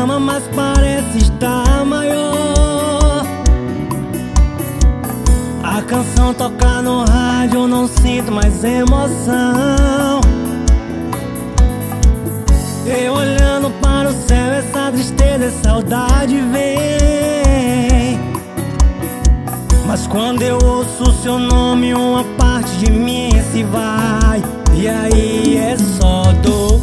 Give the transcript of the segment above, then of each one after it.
cama, mas parece estar maior. A canção toca no rádio, eu não sinto mais emoção. Eu olhando para o céu, essa tristeza, essa saudade vem. Mas quando eu ouço o seu nome, uma parte de mim se vai. E aí é só dor.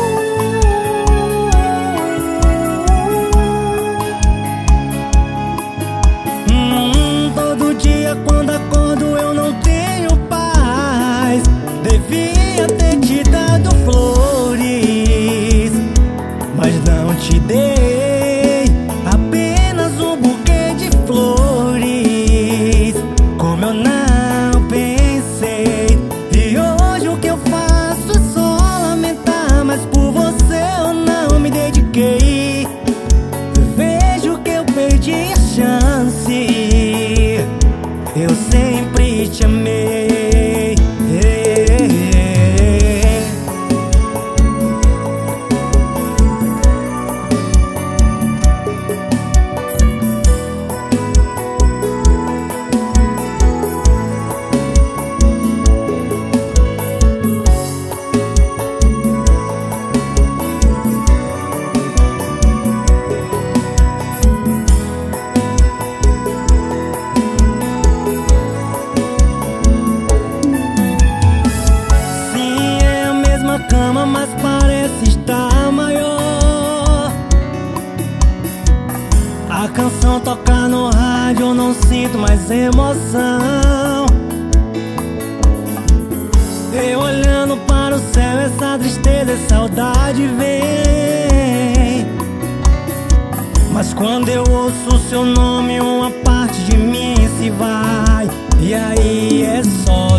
Todo dia quando acordo eu não tenho paz. Devia ter te dado flores, mas não te dei, apenas um buquê de flores. Como eu não pensei. E hoje o que eu faço é só lamentar, mas por você eu não me dediquei. Vejo que eu perdi a chance. Eu sempre te amei. Cama, mas parece estar maior. A canção toca no rádio, eu não sinto mais emoção. Eu olhando para o céu, essa tristeza, essa saudade vem. Mas quando eu ouço o seu nome, uma parte de mim se vai. E aí é só